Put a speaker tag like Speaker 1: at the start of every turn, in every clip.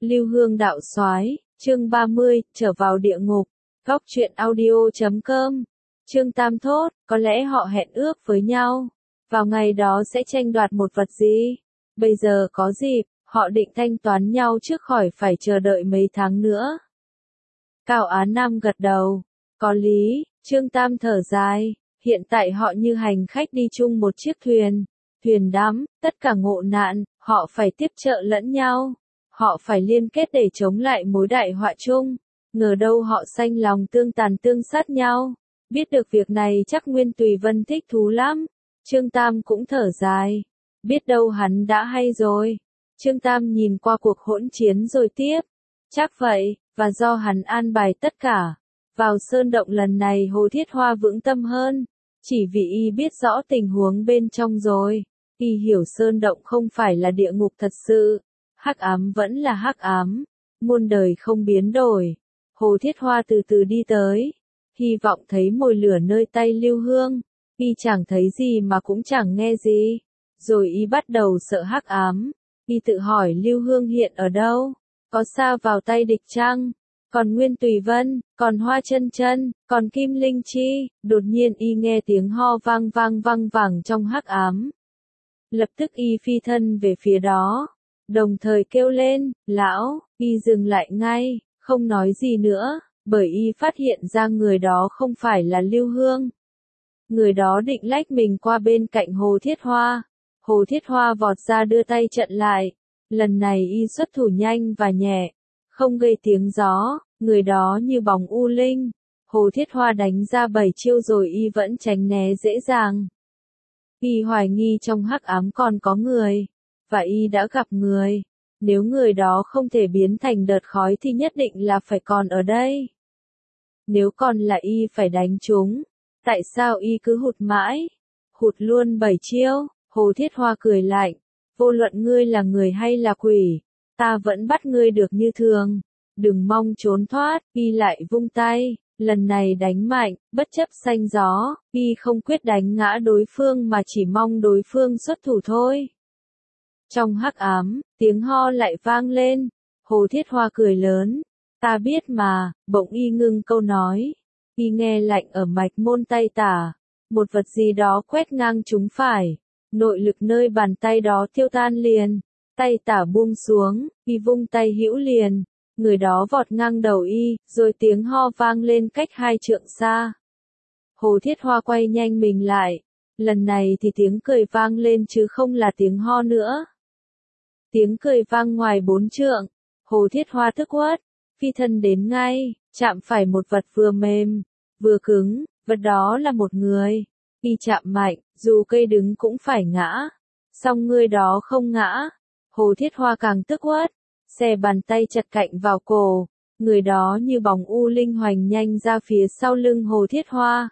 Speaker 1: Lưu Hương đạo soái, chương 30, trở vào địa ngục. Góc truyện audio.com. Trương Tam thốt, có lẽ họ hẹn ước với nhau. Vào ngày đó sẽ tranh đoạt một vật gì? Bây giờ có dịp, họ định thanh toán nhau trước khỏi phải chờ đợi mấy tháng nữa. Cao Á Nam gật đầu. Có lý, Trương Tam thở dài. Hiện tại họ như hành khách đi chung một chiếc thuyền. Thuyền đắm, tất cả ngộ nạn, họ phải tiếp trợ lẫn nhau. Họ phải liên kết để chống lại mối đại họa chung. Ngờ đâu họ sanh lòng tương tàn tương sát nhau. Biết được việc này chắc Nguyên Tùy Vân thích thú lắm. Trương Tam cũng thở dài. Biết đâu hắn đã hay rồi. Trương Tam nhìn qua cuộc hỗn chiến rồi tiếp. Chắc vậy, và do hắn an bài tất cả. Vào sơn động lần này Hồ Thiết Hoa vững tâm hơn. Chỉ vì y biết rõ tình huống bên trong rồi. Y hiểu sơn động không phải là địa ngục thật sự. Hắc ám vẫn là hắc ám. Muôn đời không biến đổi. Hồ Thiết Hoa từ từ đi tới. Hy vọng thấy mồi lửa nơi tay Lưu Hương. Y chẳng thấy gì mà cũng chẳng nghe gì. Rồi y bắt đầu sợ hắc ám. Y tự hỏi Lưu Hương hiện ở đâu? Có sa vào tay địch chăng? Còn Nguyên Tùy Vân, còn Hoa Chân Chân, còn Kim Linh Chi. Đột nhiên y nghe tiếng ho vang vang trong hắc ám. Lập tức y phi thân về phía đó. Đồng thời kêu lên, lão, y dừng lại ngay, không nói gì nữa, bởi y phát hiện ra người đó không phải là Lưu Hương. Người đó định lách mình qua bên cạnh Hồ Thiết Hoa. Hồ Thiết Hoa vọt ra đưa tay chặn lại. Lần này y xuất thủ nhanh và nhẹ, không gây tiếng gió, người đó như bóng u linh. Hồ Thiết Hoa đánh ra 7 chiêu rồi y vẫn tránh né dễ dàng. Y hoài nghi trong hắc ám còn có người. Và y đã gặp người. Nếu người đó không thể biến thành đợt khói thì nhất định là phải còn ở đây. Nếu còn là y phải đánh chúng. Tại sao y cứ hụt mãi? Hụt luôn 7 chiêu. Hồ Thiết Hoa cười lạnh. Vô luận ngươi là người hay là quỷ, ta vẫn bắt ngươi được như thường. Đừng mong trốn thoát. Y lại vung tay. Lần này đánh mạnh, bất chấp xanh gió. Y không quyết đánh ngã đối phương mà chỉ mong đối phương xuất thủ thôi. Trong hắc ám, tiếng ho lại vang lên. Hồ Thiết Hoa cười lớn. Ta biết mà. Bỗng y ngưng câu nói. Y nghe lạnh ở mạch môn tay tả. Một vật gì đó quét ngang chúng phải. Nội lực nơi bàn tay đó tiêu tan liền. Tay tả buông xuống. Y vung tay hữu liền. Người đó vọt ngang đầu y. Rồi tiếng ho vang lên cách 2 trượng xa. Hồ Thiết Hoa quay nhanh mình lại. Lần này thì tiếng cười vang lên chứ không là tiếng ho nữa. Tiếng cười vang ngoài 4 trượng. Hồ Thiết Hoa tức uất, phi thân đến ngay, chạm phải một vật vừa mềm, vừa cứng, vật đó là một người. Y chạm mạnh, dù cây đứng cũng phải ngã. Song người đó không ngã. Hồ Thiết Hoa càng tức uất, xè bàn tay chặt cạnh vào cổ. Người đó như bóng u linh hoành nhanh ra phía sau lưng Hồ Thiết Hoa.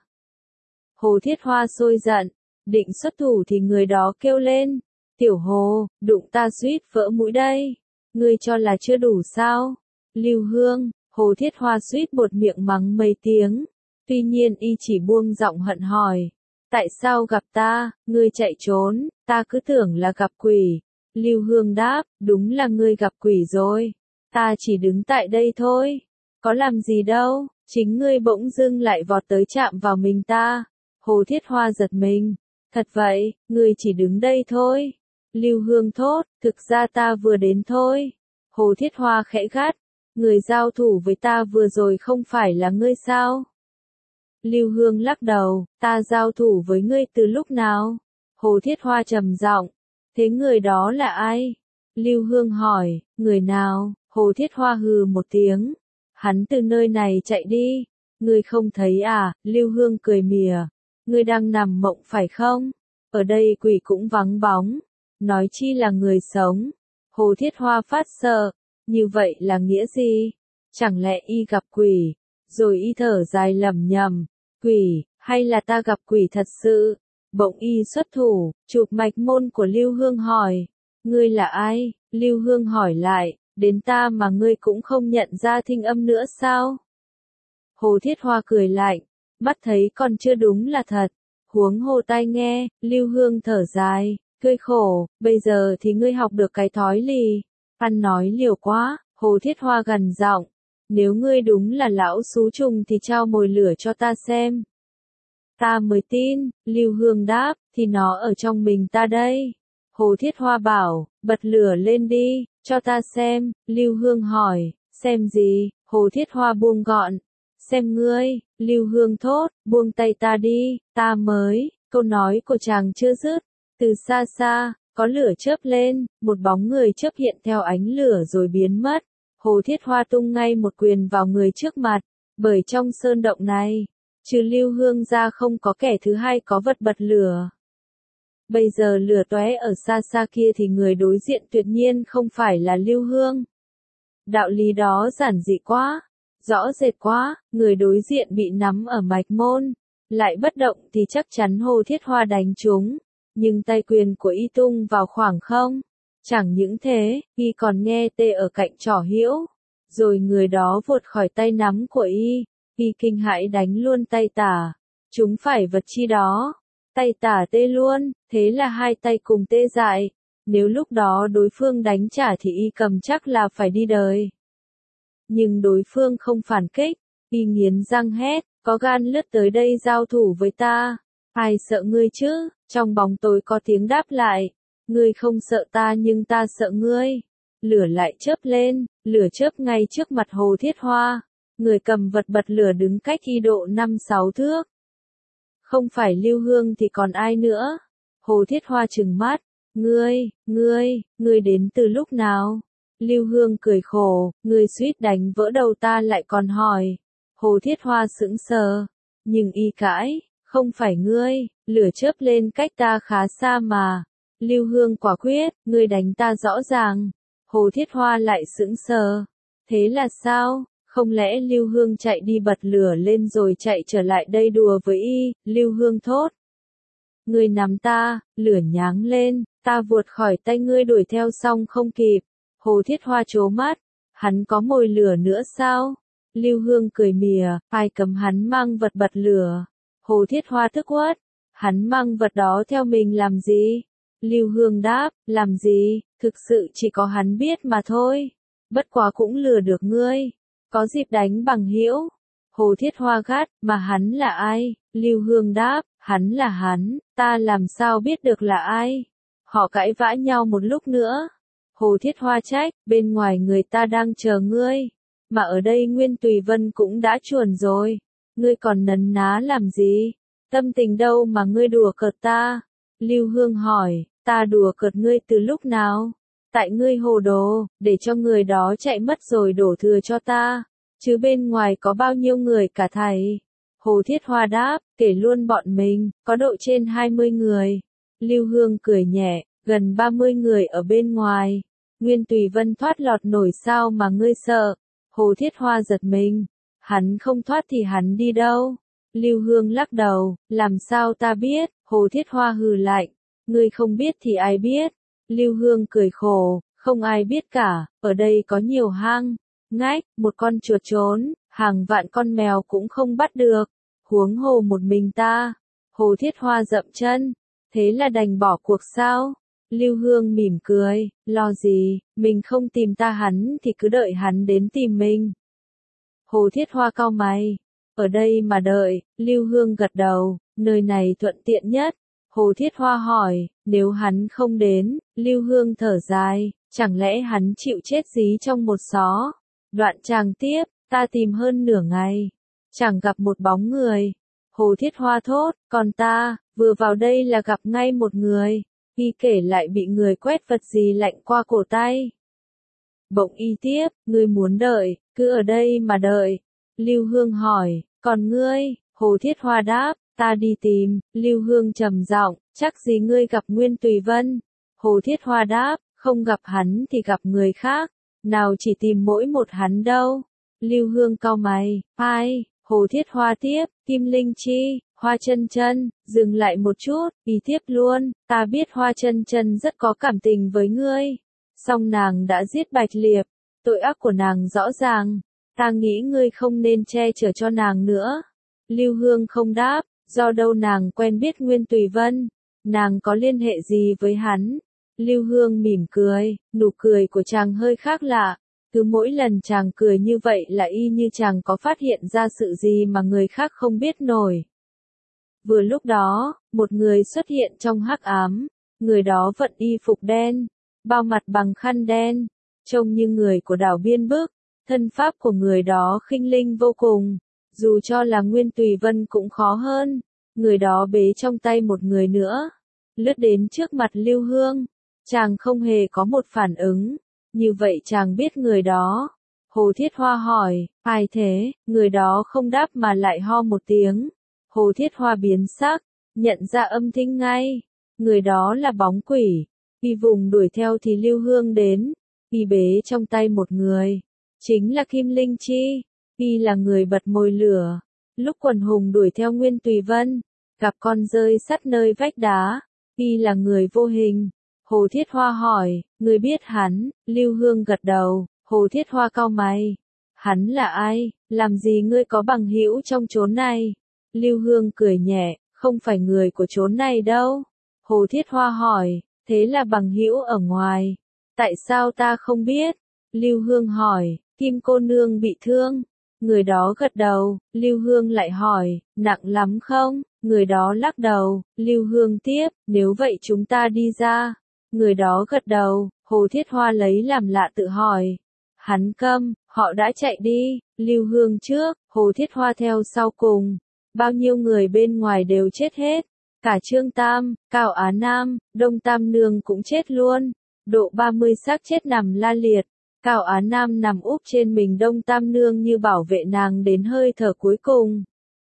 Speaker 1: Hồ Thiết Hoa sôi giận, định xuất thủ thì người đó kêu lên. Tiểu Hồ, đụng ta suýt vỡ mũi đây. Ngươi cho là chưa đủ sao? Lưu Hương, Hồ Thiết Hoa suýt buột miệng mắng mấy tiếng. Tuy nhiên y chỉ buông giọng hận hỏi. Tại sao gặp ta, ngươi chạy trốn, ta cứ tưởng là gặp quỷ. Lưu Hương đáp, đúng là ngươi gặp quỷ rồi. Ta chỉ đứng tại đây thôi. Có làm gì đâu, chính ngươi bỗng dưng lại vọt tới chạm vào mình ta. Hồ Thiết Hoa giật mình. Thật vậy, ngươi chỉ đứng đây thôi. Lưu Hương thốt, thực ra ta vừa đến thôi. Hồ Thiết Hoa khẽ gắt, người giao thủ với ta vừa rồi không phải là ngươi sao? Lưu Hương lắc đầu, ta giao thủ với ngươi từ lúc nào? Hồ Thiết Hoa trầm giọng, thế người đó là ai? Lưu Hương hỏi, người nào? Hồ Thiết Hoa hừ một tiếng, hắn từ nơi này chạy đi. Ngươi không thấy à? Lưu Hương cười mỉa, ngươi đang nằm mộng phải không? Ở đây quỷ cũng vắng bóng. Nói chi là người sống. Hồ Thiết Hoa phát sợ. Như vậy là nghĩa gì? Chẳng lẽ y gặp quỷ? Rồi y thở dài lẩm nhẩm. Quỷ, hay là ta gặp quỷ thật sự? Bỗng y xuất thủ, chụp mạch môn của Lưu Hương hỏi. Ngươi là ai? Lưu Hương hỏi lại, đến ta mà ngươi cũng không nhận ra thinh âm nữa sao? Hồ Thiết Hoa cười lạnh, mắt thấy còn chưa đúng là thật. Huống hồ tai nghe. Lưu Hương thở dài. Cười khổ, bây giờ thì ngươi học được cái thói lì. Ăn nói liều quá. Hồ Thiết Hoa gằn giọng, nếu ngươi đúng là lão xú trùng thì trao mồi lửa cho ta xem. Ta mới tin, Lưu Hương đáp, thì nó ở trong mình ta đây. Hồ Thiết Hoa bảo, bật lửa lên đi, cho ta xem. Lưu Hương hỏi, xem gì? Hồ Thiết Hoa buông gọn, xem ngươi. Lưu Hương thốt, buông tay ta đi, ta mới. Câu nói của chàng chưa dứt, từ xa xa, có lửa chớp lên, một bóng người chớp hiện theo ánh lửa rồi biến mất. Hồ Thiết Hoa tung ngay một quyền vào người trước mặt, bởi trong sơn động này, trừ Lưu Hương ra không có kẻ thứ hai có vật bật lửa. Bây giờ lửa tóe ở xa xa kia thì người đối diện tuyệt nhiên không phải là Lưu Hương. Đạo lý đó giản dị quá, rõ rệt quá, người đối diện bị nắm ở mạch môn, lại bất động thì chắc chắn Hồ Thiết Hoa đánh trúng, nhưng tay quyền của y tung vào khoảng không. Chẳng những thế, y còn nghe tê ở cạnh trỏ hữu, rồi người đó vụt khỏi tay nắm của y kinh hãi đánh luôn tay tả, chúng phải vật chi đó. Tay tả tê luôn, thế là hai tay cùng tê dại, nếu lúc đó đối phương đánh trả thì y cầm chắc là phải đi đời. Nhưng đối phương không phản kích, y nghiến răng hét, có gan lướt tới đây giao thủ với ta, ai sợ ngươi chứ? Trong bóng tối có tiếng đáp lại, ngươi không sợ ta nhưng ta sợ ngươi. Lửa lại chớp lên, lửa chớp ngay trước mặt Hồ Thiết Hoa, người cầm vật bật lửa đứng cách y độ 5-6 thước. Không phải Lưu Hương thì còn ai nữa? Hồ Thiết Hoa trừng mắt, ngươi đến từ lúc nào? Lưu Hương cười khổ, ngươi suýt đánh vỡ đầu ta lại còn hỏi. Hồ Thiết Hoa sững sờ, nhưng y cãi, không phải ngươi, lửa chớp lên cách ta khá xa mà. Lưu Hương quả quyết, ngươi đánh ta rõ ràng. Hồ Thiết Hoa lại sững sờ, thế là sao? Không lẽ Lưu Hương chạy đi bật lửa lên rồi chạy trở lại đây đùa với y? Lưu Hương thốt. Ngươi nắm ta, lửa nháng lên, ta vụt khỏi tay ngươi đuổi theo xong không kịp. Hồ Thiết Hoa trố mắt, hắn có mồi lửa nữa sao? Lưu Hương cười mỉa, ai cấm hắn mang vật bật lửa? Hồ Thiết Hoa tức uất, hắn mang vật đó theo mình làm gì? Lưu Hương đáp, làm gì, thực sự chỉ có hắn biết mà thôi. Bất quá cũng lừa được ngươi. Có dịp đánh bằng hữu. Hồ Thiết Hoa gắt, mà hắn là ai? Lưu Hương đáp, hắn là hắn, ta làm sao biết được là ai? Họ cãi vã nhau một lúc nữa. Hồ Thiết Hoa trách, bên ngoài người ta đang chờ ngươi, mà ở đây Nguyên Tùy Vân cũng đã chuồn rồi. Ngươi còn nấn ná làm gì? Tâm tình đâu mà ngươi đùa cợt ta? Lưu Hương hỏi, ta đùa cợt ngươi từ lúc nào? Tại ngươi hồ đồ, để cho người đó chạy mất rồi đổ thừa cho ta. Chứ bên ngoài có bao nhiêu người cả thầy? Hồ Thiết Hoa đáp, kể luôn bọn mình, có độ trên 20 người. Lưu Hương cười nhẹ, gần 30 người ở bên ngoài. Nguyên Tùy Vân thoát lọt nổi sao mà ngươi sợ? Hồ Thiết Hoa giật mình. Hắn không thoát thì hắn đi đâu? Lưu Hương lắc đầu, làm sao ta biết? Hồ Thiết Hoa hừ lạnh, ngươi không biết thì ai biết? Lưu Hương cười khổ, không ai biết cả, ở đây có nhiều hang, ngách, một con chuột trốn, hàng vạn con mèo cũng không bắt được, huống hồ một mình ta. Hồ Thiết Hoa dậm chân, thế là đành bỏ cuộc sao? Lưu Hương mỉm cười, lo gì, mình không tìm ta hắn thì cứ đợi hắn đến tìm mình. Hồ Thiết Hoa cau mày, ở đây mà đợi. Lưu Hương gật đầu, nơi này thuận tiện nhất. Hồ Thiết Hoa hỏi, nếu hắn không đến? Lưu Hương thở dài, chẳng lẽ hắn chịu chết dí trong một xó? Đoạn chàng tiếp, ta tìm hơn nửa ngày, chẳng gặp một bóng người. Hồ Thiết Hoa thốt, còn ta, vừa vào đây là gặp ngay một người. Y kể lại bị người quét vật gì lạnh qua cổ tay. Bỗng y tiếp, ngươi muốn đợi, cứ ở đây mà đợi. Lưu Hương hỏi, còn ngươi? Hồ Thiết Hoa đáp, ta đi tìm. Lưu Hương trầm giọng, chắc gì ngươi gặp Nguyên Tùy Vân? Hồ Thiết Hoa đáp, không gặp hắn thì gặp người khác, nào chỉ tìm mỗi một hắn đâu. Lưu Hương cau mày, ai? Hồ Thiết Hoa tiếp, Kim Linh Chi, Hoa Chân Chân. Dừng lại một chút, y tiếp luôn, ta biết Hoa Chân Chân rất có cảm tình với ngươi, song nàng đã giết Bạch Liệp, tội ác của nàng rõ ràng, ta nghĩ ngươi không nên che chở cho nàng nữa. Lưu Hương không đáp, do đâu nàng quen biết Nguyên Tùy Vân, nàng có liên hệ gì với hắn? Lưu Hương mỉm cười, nụ cười của chàng hơi khác lạ, Cứ mỗi lần chàng cười như vậy là y như chàng có phát hiện ra sự gì mà người khác không biết nổi. Vừa lúc đó, một người xuất hiện trong hắc ám, người đó vận y phục đen, bao mặt bằng khăn đen, trông như người của đảo Biên Bức, thân pháp của người đó khinh linh vô cùng, dù cho là Nguyên Tùy Vân cũng khó hơn, người đó bế trong tay một người nữa, lướt đến trước mặt Lưu Hương, chàng không hề có một phản ứng, như vậy chàng biết người đó. Hồ Thiết Hoa hỏi, ai thế, người đó không đáp mà lại ho một tiếng. Hồ Thiết Hoa biến sắc, nhận ra âm thanh ngay, người đó là bóng quỷ. Y vùng đuổi theo thì Lưu Hương đến, y bế trong tay một người, chính là Kim Linh Chi, y là người bật mồi lửa. Lúc quần hùng đuổi theo Nguyên Tùy Vân, gặp con rơi sắt nơi vách đá, y là người vô hình. Hồ Thiết Hoa hỏi, người biết hắn, Lưu Hương gật đầu, Hồ Thiết Hoa cau mày. Hắn là ai, làm gì ngươi có bằng hữu trong chốn này? Lưu Hương cười nhẹ, không phải người của chốn này đâu. Hồ Thiết Hoa hỏi, thế là bằng hữu ở ngoài. Tại sao ta không biết? Lưu Hương hỏi, Kim cô nương bị thương. Người đó gật đầu, Lưu Hương lại hỏi, nặng lắm không? Người đó lắc đầu, Lưu Hương tiếp, nếu vậy chúng ta đi ra. Người đó gật đầu, Hồ Thiết Hoa lấy làm lạ tự hỏi. Hắn câm, họ đã chạy đi, Lưu Hương trước, Hồ Thiết Hoa theo sau cùng. Bao nhiêu người bên ngoài đều chết hết. Cả Trương Tam, Cao Á Nam, Đông Tam Nương cũng chết luôn. Độ 30 xác chết nằm la liệt. Cao Á Nam nằm úp trên mình Đông Tam Nương như bảo vệ nàng đến hơi thở cuối cùng.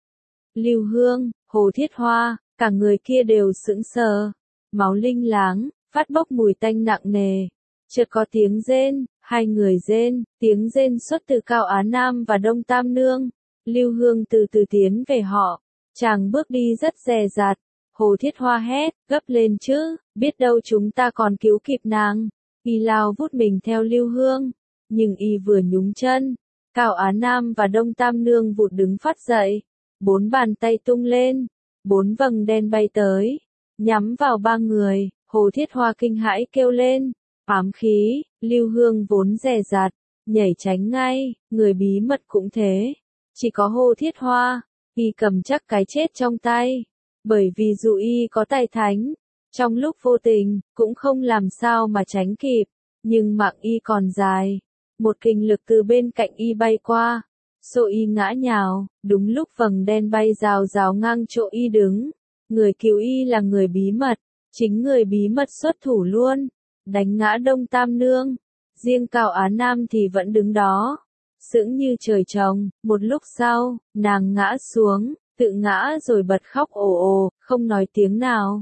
Speaker 1: Lưu Hương, Hồ Thiết Hoa, cả người kia đều sững sờ. Máu linh láng, phát bốc mùi tanh nặng nề. Chợt có tiếng rên, hai người rên, tiếng rên xuất từ Cao Á Nam và Đông Tam Nương. Lưu Hương từ từ tiến về họ, chàng bước đi rất dè dặt. Hồ Thiết Hoa hét, gấp lên chứ, biết đâu chúng ta còn cứu kịp nàng. Y lao vút mình theo Lưu Hương, nhưng y vừa nhúng chân, Cao Á Nam và Đông Tam Nương vụt đứng phát dậy, bốn bàn tay tung lên, bốn vầng đen bay tới, nhắm vào ba người. Hồ Thiết Hoa kinh hãi kêu lên, ám khí. Lưu Hương vốn dè dặt, nhảy tránh ngay, người bí mật cũng thế. Chỉ có Hồ Thiết Hoa, y cầm chắc cái chết trong tay, bởi vì dù y có tài thánh, trong lúc vô tình, cũng không làm sao mà tránh kịp, nhưng mạng y còn dài. Một kình lực từ bên cạnh y bay qua, xô y ngã nhào, đúng lúc vầng đen bay rào rào ngang chỗ y đứng. Người cứu y là người bí mật, chính người bí mật xuất thủ luôn, đánh ngã Đông Tam Nương. Riêng Cao Á Nam thì vẫn đứng đó, sững như trời trồng. Một lúc sau, nàng ngã xuống, tự ngã rồi bật khóc ồ ồ, không nói tiếng nào.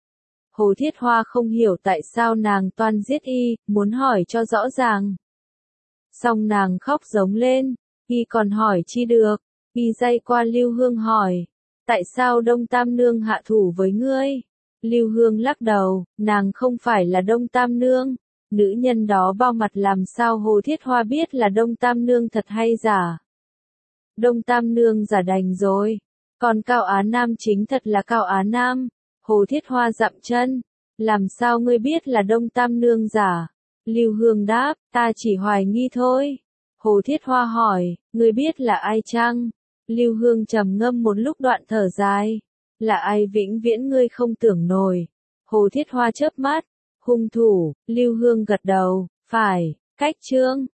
Speaker 1: Hồ Thiết Hoa không hiểu tại sao nàng toan giết y, muốn hỏi cho rõ ràng. Xong nàng khóc giống lên, y còn hỏi chi được, y day qua Lưu Hương hỏi, tại sao Đông Tam Nương hạ thủ với ngươi? Lưu Hương lắc đầu, nàng không phải là Đông Tam Nương. Nữ nhân đó bao mặt làm sao Hồ Thiết Hoa biết là Đông Tam Nương thật hay giả? Đông Tam Nương giả đành rồi, còn Cao Á Nam chính thật là Cao Á Nam. Hồ Thiết Hoa dậm chân, làm sao ngươi biết là Đông Tam Nương giả? Lưu Hương đáp, ta chỉ hoài nghi thôi. Hồ Thiết Hoa hỏi, ngươi biết là ai chăng? Lưu Hương trầm ngâm một lúc đoạn thở dài, là ai vĩnh viễn ngươi không tưởng nổi. Hồ Thiết Hoa chớp mắt, hung thủ. Lưu Hương gật đầu, phải, Cách Trương.